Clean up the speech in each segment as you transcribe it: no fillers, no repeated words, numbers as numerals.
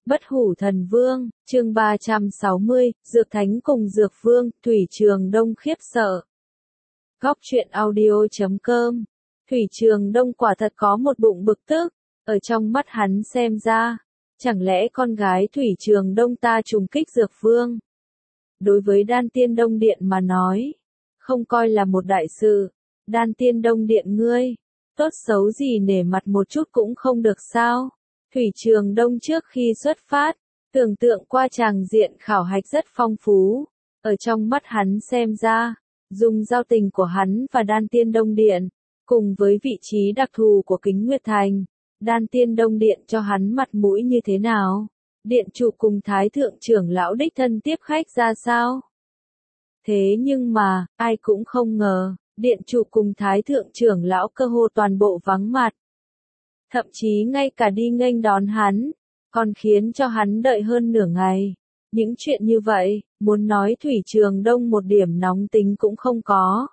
Bất hủ thần vương, chương 360, Dược Thánh cùng Dược Vương, Thủy Trường Đông khiếp sợ. Góc truyện audio.com. Thủy Trường Đông quả thật có một bụng bực tức, ở trong mắt hắn xem ra, chẳng lẽ con gái Thủy Trường Đông ta trùng kích Dược Vương? Đối với Đan Tiên Đông Điện mà nói, không coi là một đại sự. Đan Tiên Đông Điện ngươi, tốt xấu gì nể mặt một chút cũng không được sao? Thủy Trường Đông trước khi xuất phát, tưởng tượng qua tràng diện khảo hạch rất phong phú, ở trong mắt hắn xem ra, dùng giao tình của hắn và Đan Tiên Đông Điện, cùng với vị trí đặc thù của Kính Nguyệt Thành, Đan Tiên Đông Điện cho hắn mặt mũi như thế nào? Điện chủ cùng Thái Thượng trưởng lão đích thân tiếp khách ra sao? Thế nhưng mà, ai cũng không ngờ, Điện chủ cùng Thái Thượng trưởng lão cơ hồ toàn bộ vắng mặt. Thậm chí ngay cả đi nghênh đón hắn, còn khiến cho hắn đợi hơn nửa ngày. Những chuyện như vậy, muốn nói Thủy Trường Đông một điểm nóng tính cũng không có.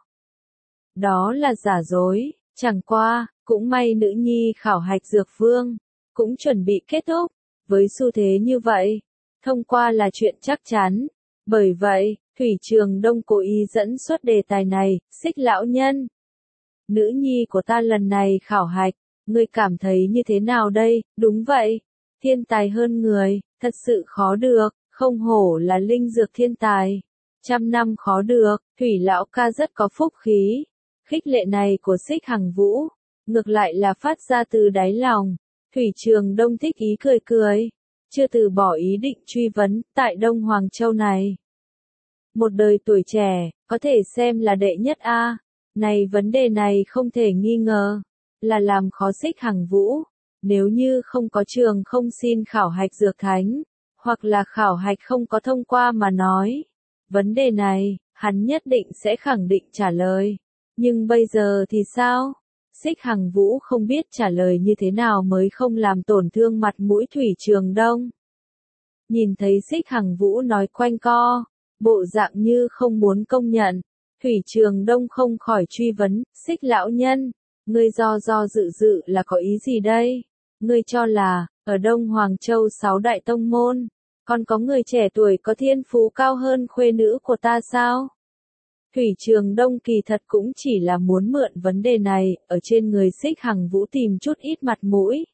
Đó là giả dối, chẳng qua, cũng may nữ nhi khảo hạch Dược Vương, cũng chuẩn bị kết thúc, với xu thế như vậy, thông qua là chuyện chắc chắn. Bởi vậy, Thủy Trường Đông cố ý dẫn xuất đề tài này, Xích lão nhân. Nữ nhi của ta lần này khảo hạch, ngươi cảm thấy như thế nào đây? Đúng vậy, thiên tài hơn người, thật sự khó được, không hổ là linh dược thiên tài. 100 năm khó được, Thủy lão ca rất có phúc khí. Khích lệ này của Xích Hằng Vũ, ngược lại là phát ra từ đáy lòng. Thủy Trường Đông thích ý cười cười, chưa từ bỏ ý định truy vấn, tại Đông Hoàng Châu này. Một đời tuổi trẻ, có thể xem là đệ nhất a. Này vấn đề này không thể nghi ngờ, là làm khó Xích Hằng Vũ. Nếu như không có trường không xin khảo hạch Dược Thánh, hoặc là khảo hạch không có thông qua mà nói. Vấn đề này, hắn nhất định sẽ khẳng định trả lời. Nhưng bây giờ thì sao? Xích Hằng Vũ không biết trả lời như thế nào mới không làm tổn thương mặt mũi Thủy Trường Đông. Nhìn thấy Xích Hằng Vũ nói quanh co, bộ dạng như không muốn công nhận, Thủy Trường Đông không khỏi truy vấn, Xích lão nhân, ngươi do dự là có ý gì đây? Ngươi cho là, ở Đông Hoàng Châu 6 đại tông môn, còn có người trẻ tuổi có thiên phú cao hơn khuê nữ của ta sao? Thủy Trường Đông kỳ thật cũng chỉ là muốn mượn vấn đề này, ở trên người Xích Hằng Vũ tìm chút ít mặt mũi.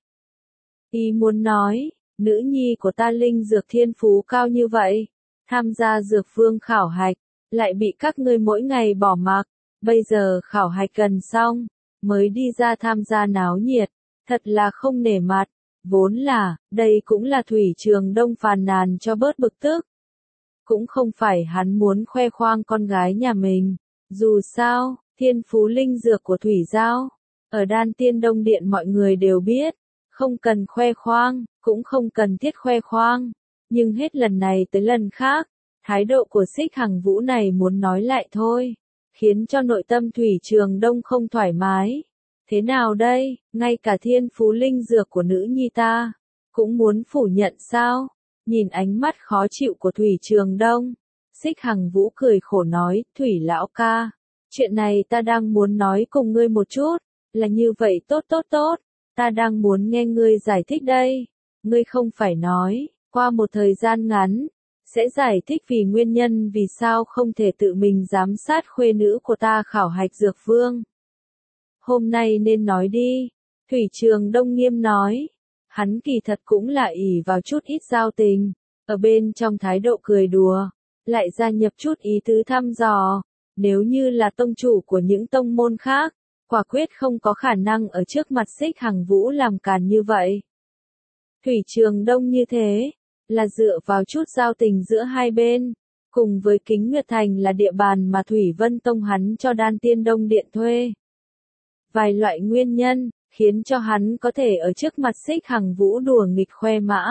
Ý muốn nói, nữ nhi của ta linh dược thiên phú cao như vậy, tham gia Dược Vương khảo hạch, lại bị các ngươi mỗi ngày bỏ mặc, bây giờ khảo hạch gần xong, mới đi ra tham gia náo nhiệt, thật là không nể mặt. Vốn là, đây cũng là Thủy Trường Đông phàn nàn cho bớt bực tức. Cũng không phải hắn muốn khoe khoang con gái nhà mình. Dù sao, thiên phú linh dược của Thủy Giao, ở Đan Tiên Đông Điện mọi người đều biết, không cần khoe khoang, cũng không cần thiết khoe khoang. Nhưng hết lần này tới lần khác, thái độ của Xích Hằng Vũ này muốn nói lại thôi, khiến cho nội tâm Thủy Trường Đông không thoải mái. Thế nào đây, ngay cả thiên phú linh dược của nữ nhi ta, cũng muốn phủ nhận sao? Nhìn ánh mắt khó chịu của Thủy Trường Đông, Xích Hằng Vũ cười khổ nói, Thủy lão ca, chuyện này ta đang muốn nói cùng ngươi một chút, là như vậy tốt, ta đang muốn nghe ngươi giải thích đây. Ngươi không phải nói, qua một thời gian ngắn, sẽ giải thích vì nguyên nhân vì sao không thể tự mình giám sát khuê nữ của ta khảo hạch Dược Vương. Hôm nay nên nói đi, Thủy Trường Đông nghiêm nói. Hắn kỳ thật cũng là ỷ vào chút ít giao tình, ở bên trong thái độ cười đùa, lại gia nhập chút ý tứ thăm dò. Nếu như là tông chủ của những tông môn khác, quả quyết không có khả năng ở trước mặt Xích Hằng Vũ làm càn như vậy. Thủy Trường Đông như thế, là dựa vào chút giao tình giữa hai bên, cùng với Kính Nguyệt Thành là địa bàn mà Thủy Vân Tông hắn cho Đan Tiên Đông Điện thuê. Vài loại nguyên nhân, khiến cho hắn có thể ở trước mặt Xích Hằng Vũ đùa nghịch khoe mã.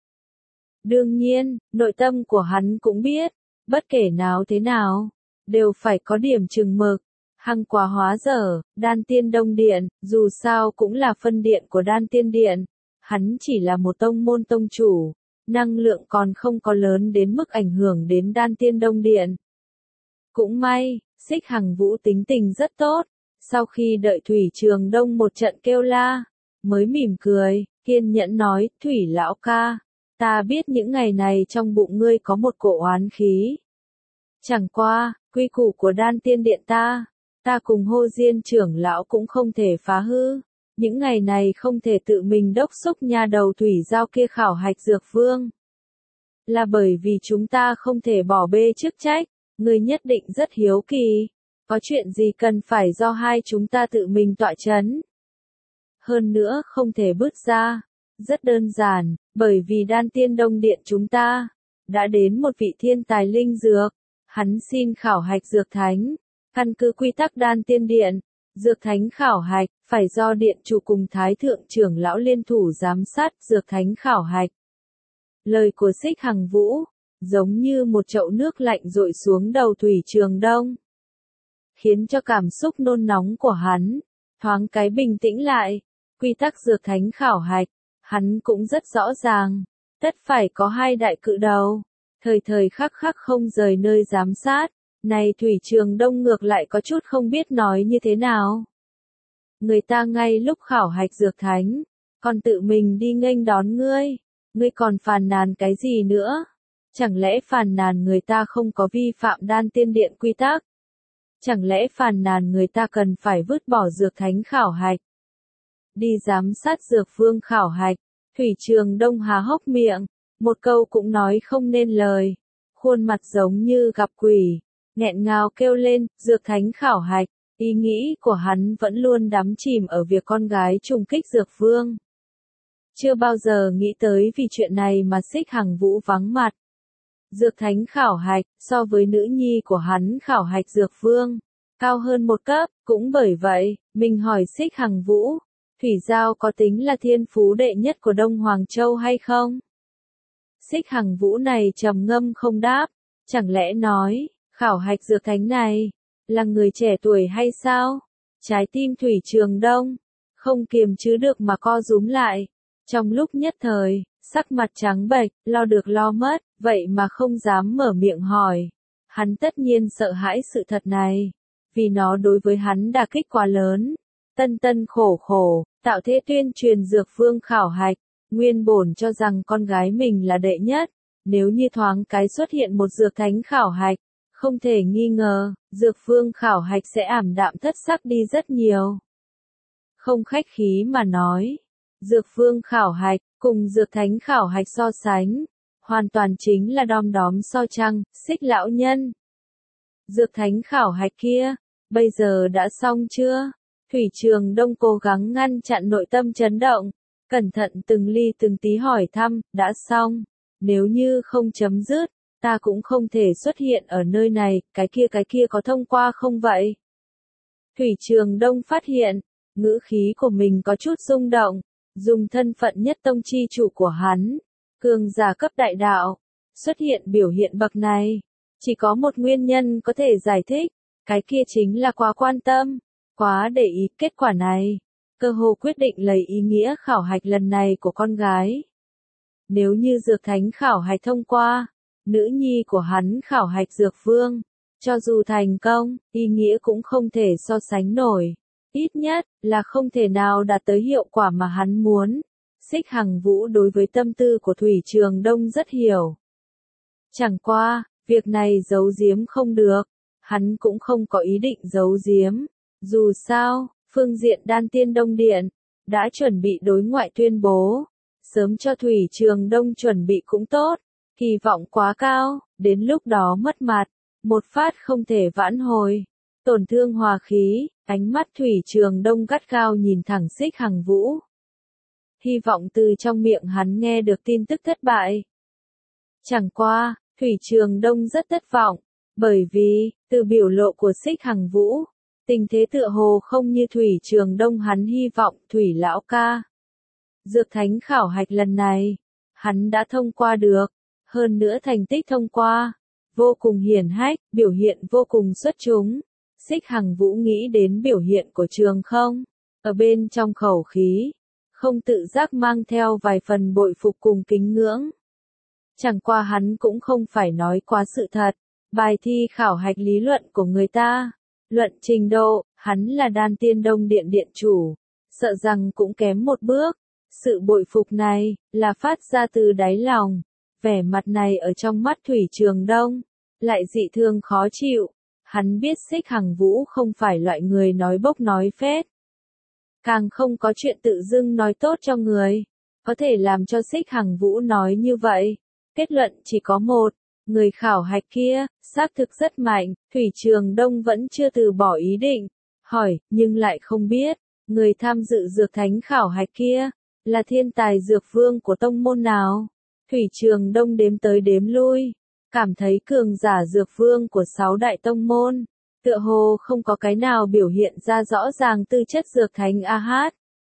Đương nhiên, nội tâm của hắn cũng biết, bất kể nào thế nào, đều phải có điểm chừng mực. Hằng quá hóa dở, Đan Tiên Đông Điện, dù sao cũng là phân điện của Đan Tiên Điện. Hắn chỉ là một tông môn tông chủ, năng lượng còn không có lớn đến mức ảnh hưởng đến Đan Tiên Đông Điện. Cũng may, Xích Hằng Vũ tính tình rất tốt. Sau khi đợi Thủy Trường Đông một trận kêu la, mới mỉm cười, kiên nhẫn nói, Thủy lão ca, Ta biết những ngày này trong bụng ngươi có một cỗ oán khí. Chẳng qua, quy củ của đan tiên điện ta cùng Hô Diên trưởng lão cũng không thể phá hư. Những ngày này không thể tự mình đốc xúc nha đầu thủy giao kia khảo hạch dược vương. Là bởi vì chúng ta không thể bỏ bê chức trách, ngươi nhất định rất hiếu kỳ. Có chuyện gì cần phải do hai chúng ta tự mình tọa chấn. Hơn nữa không thể bước ra. Rất đơn giản, bởi vì đan tiên đông điện chúng ta đã đến một vị thiên tài linh dược. Hắn xin khảo hạch dược thánh. Căn cứ quy tắc đan tiên điện, dược thánh khảo hạch, phải do điện chủ cùng thái thượng trưởng lão liên thủ giám sát dược thánh khảo hạch. Lời của Xích Hằng Vũ, giống như một chậu nước lạnh dội xuống đầu Thủy Trường Đông. Khiến cho cảm xúc nôn nóng của hắn, thoáng cái bình tĩnh lại. Quy tắc dược thánh khảo hạch, hắn cũng rất rõ ràng. Tất phải có hai đại cự đầu, thời thời khắc khắc không rời nơi giám sát. Này Thủy Trường Đông ngược lại có chút không biết nói như thế nào. Người ta ngay lúc khảo hạch dược thánh, còn tự mình đi nghênh đón ngươi. Ngươi còn phàn nàn cái gì nữa? Chẳng lẽ phàn nàn người ta không có vi phạm đan tiên điện quy tắc? Chẳng lẽ phàn nàn người ta cần phải vứt bỏ dược thánh khảo hạch? Đi giám sát dược vương khảo hạch, Thủy Trường Đông há hốc miệng, một câu cũng nói không nên lời. Khuôn mặt giống như gặp quỷ, nghẹn ngào kêu lên, dược thánh khảo hạch. Ý nghĩ của hắn vẫn luôn đắm chìm ở việc con gái trùng kích dược vương. Chưa bao giờ nghĩ tới vì chuyện này mà Xích Hằng Vũ vắng mặt. Dược thánh khảo hạch, so với nữ nhi của hắn khảo hạch dược vương, cao hơn một cấp, cũng bởi vậy, mình hỏi Xích Hằng Vũ, Thủy Giao có tính là thiên phú đệ nhất của Đông Hoàng Châu hay không? Xích Hằng Vũ này trầm ngâm không đáp, chẳng lẽ nói, khảo hạch dược thánh này, là người trẻ tuổi hay sao? Trái tim Thủy Trường Đông, không kiềm chế được mà co rúm lại. Trong lúc nhất thời, sắc mặt trắng bệch, lo được lo mất, vậy mà không dám mở miệng hỏi. Hắn tất nhiên sợ hãi sự thật này, vì nó đối với hắn đả kích quá lớn. Tân tân khổ khổ, tạo thế tuyên truyền dược vương khảo hạch, nguyên bổn cho rằng con gái mình là đệ nhất. Nếu như thoáng cái xuất hiện một dược thánh khảo hạch, không thể nghi ngờ, dược vương khảo hạch sẽ ảm đạm thất sắc đi rất nhiều. Không khách khí mà nói. Dược vương khảo hạch, cùng dược thánh khảo hạch so sánh, hoàn toàn chính là đom đóm so trăng, Xích lão nhân. Dược thánh khảo hạch kia, bây giờ đã xong chưa? Thủy Trường Đông cố gắng ngăn chặn nội tâm chấn động, cẩn thận từng ly từng tí hỏi thăm, đã xong, nếu như không chấm dứt, ta cũng không thể xuất hiện ở nơi này, cái kia có thông qua không vậy? Thủy Trường Đông phát hiện, ngữ khí của mình có chút rung động. Dùng thân phận nhất tông chi chủ của hắn, cường giả cấp đại đạo, xuất hiện biểu hiện bậc này. Chỉ có một nguyên nhân có thể giải thích, cái kia chính là quá quan tâm, quá để ý kết quả này. Cơ hồ quyết định lấy ý nghĩa khảo hạch lần này của con gái. Nếu như dược thánh khảo hạch thông qua, nữ nhi của hắn khảo hạch dược vương, cho dù thành công, ý nghĩa cũng không thể so sánh nổi. Ít nhất, là không thể nào đạt tới hiệu quả mà hắn muốn. Xích Hằng Vũ đối với tâm tư của Thủy Trường Đông rất hiểu. Chẳng qua, việc này giấu giếm không được. Hắn cũng không có ý định giấu giếm. Dù sao, phương diện đan tiên đông điện, đã chuẩn bị đối ngoại tuyên bố. Sớm cho Thủy Trường Đông chuẩn bị cũng tốt. Kỳ vọng quá cao, đến lúc đó mất mặt. Một phát không thể vãn hồi. Tổn thương hòa khí, ánh mắt Thủy Trường Đông gắt gao nhìn thẳng Xích Hằng Vũ. Hy vọng từ trong miệng hắn nghe được tin tức thất bại. Chẳng qua, Thủy Trường Đông rất thất vọng, bởi vì, từ biểu lộ của Xích Hằng Vũ, tình thế tựa hồ không như Thủy Trường Đông hắn hy vọng. Thủy lão ca. Dược thánh khảo hạch lần này, hắn đã thông qua được, hơn nữa thành tích thông qua, vô cùng hiển hách, biểu hiện vô cùng xuất chúng. Xích Hằng Vũ nghĩ đến biểu hiện của Trường Không, ở bên trong khẩu khí, không tự giác mang theo vài phần bội phục cùng kính ngưỡng. Chẳng qua hắn cũng không phải nói quá sự thật, bài thi khảo hạch lý luận của người ta, luận trình độ, hắn là đan tiên đông điện điện chủ, sợ rằng cũng kém một bước, Sự bội phục này, là phát ra từ đáy lòng. Vẻ mặt này ở trong mắt Thủy Trường Đông, lại dị thường khó chịu. Hắn biết Xích Hằng Vũ không phải loại người nói bốc nói phét. Càng không có chuyện tự dưng nói tốt cho người. Có thể làm cho Xích Hằng Vũ nói như vậy. Kết luận chỉ có một. Người khảo hạch kia, xác thực rất mạnh. Thủy Trường Đông vẫn chưa từ bỏ ý định. Hỏi, nhưng lại không biết. Người tham dự dược thánh khảo hạch kia, là thiên tài dược vương của tông môn nào? Thủy Trường Đông đếm tới đếm lui. Cảm thấy cường giả dược vương của 6 đại tông môn. Tựa hồ không có cái nào biểu hiện ra rõ ràng tư chất dược thánh a hát.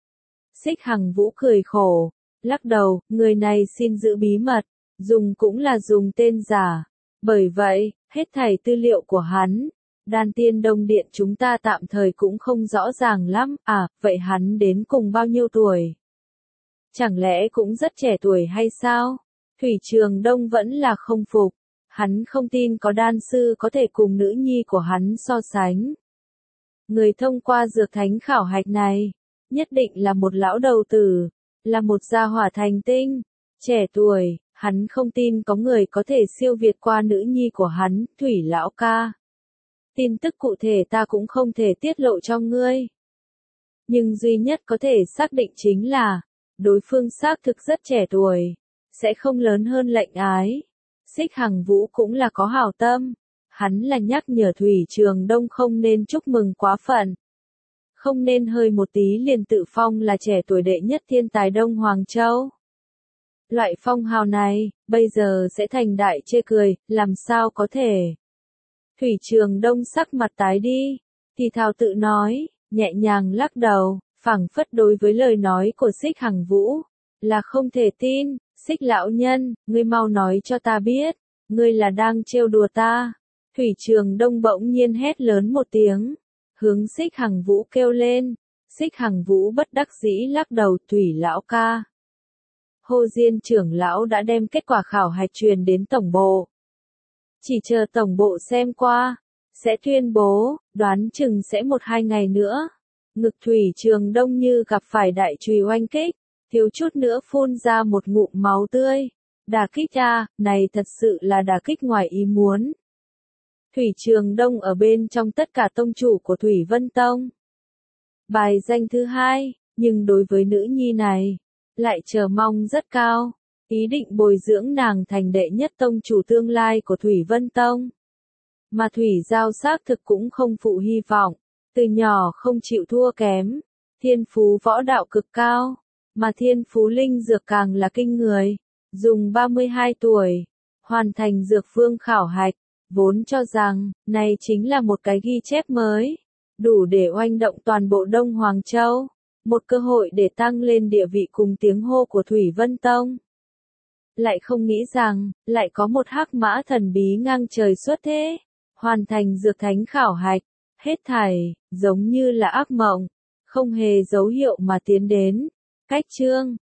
Xích Hằng Vũ cười khổ, lắc đầu, người này xin giữ bí mật, dùng cũng là dùng tên giả. Bởi vậy, hết thảy tư liệu của hắn, Đan Tiên Đông Điện chúng ta tạm thời cũng không rõ ràng lắm. À, vậy hắn đến cùng bao nhiêu tuổi? Chẳng lẽ cũng rất trẻ tuổi hay sao? Thủy Trường Đông vẫn là không phục. Hắn không tin có đan sư có thể cùng nữ nhi của hắn so sánh. Người thông qua dược thánh khảo hạch này, nhất định là một lão đầu tử, là một gia hỏa thành tinh, trẻ tuổi, hắn không tin có người có thể siêu việt qua nữ nhi của hắn, Thủy lão ca. Tin tức cụ thể ta cũng không thể tiết lộ cho ngươi. Nhưng duy nhất có thể xác định chính là, đối phương xác thực rất trẻ tuổi, sẽ không lớn hơn lệnh ái. Xích Hằng Vũ cũng là có hảo tâm. Hắn là nhắc nhở Thủy Trường Đông không nên chúc mừng quá phận. Không nên hơi một tí liền tự phong là trẻ tuổi đệ nhất thiên tài Đông Hoàng Châu. Loại phong hào này, bây giờ sẽ thành đại chê cười, làm sao có thể. Thủy Trường Đông sắc mặt tái đi, thì thào tự nói, nhẹ nhàng lắc đầu, phảng phất đối với lời nói của Xích Hằng Vũ, là không thể tin. Xích lão nhân, ngươi mau nói cho ta biết, ngươi là đang trêu đùa ta. Thủy Trường Đông bỗng nhiên hét lớn một tiếng, hướng Xích Hằng Vũ kêu lên. Xích Hằng Vũ bất đắc dĩ lắc đầu, Thủy lão ca. Hồ Diên trưởng lão đã đem kết quả khảo hạch truyền đến tổng bộ. Chỉ chờ tổng bộ xem qua, sẽ tuyên bố, đoán chừng sẽ 1-2 ngày nữa. Ngực Thủy Trường Đông như gặp phải đại chùy oanh kích. Thiếu chút nữa phun ra một ngụm máu tươi. Đả kích a, này thật sự là đả kích ngoài ý muốn. Thủy Trường Đông ở bên trong tất cả tông chủ của Thủy Vân Tông. Bài danh thứ 2, nhưng đối với nữ nhi này, lại chờ mong rất cao. Ý định bồi dưỡng nàng thành đệ nhất tông chủ tương lai của Thủy Vân Tông. Mà Thủy Giao xác thực cũng không phụ hy vọng. Từ nhỏ không chịu thua kém. Thiên phú võ đạo cực cao. Mà thiên phú linh dược càng là kinh người. Dùng 32 tuổi, hoàn thành dược vương khảo hạch, vốn cho rằng, này chính là một cái ghi chép mới. Đủ để oanh động toàn bộ Đông Hoàng Châu. Một cơ hội để tăng lên địa vị cùng tiếng hô của Thủy Vân Tông. Lại không nghĩ rằng, lại có một hắc mã thần bí ngang trời xuất thế. Hoàn thành dược thánh khảo hạch, hết thảy, giống như là ác mộng. Không hề dấu hiệu mà tiến đến. Cách chương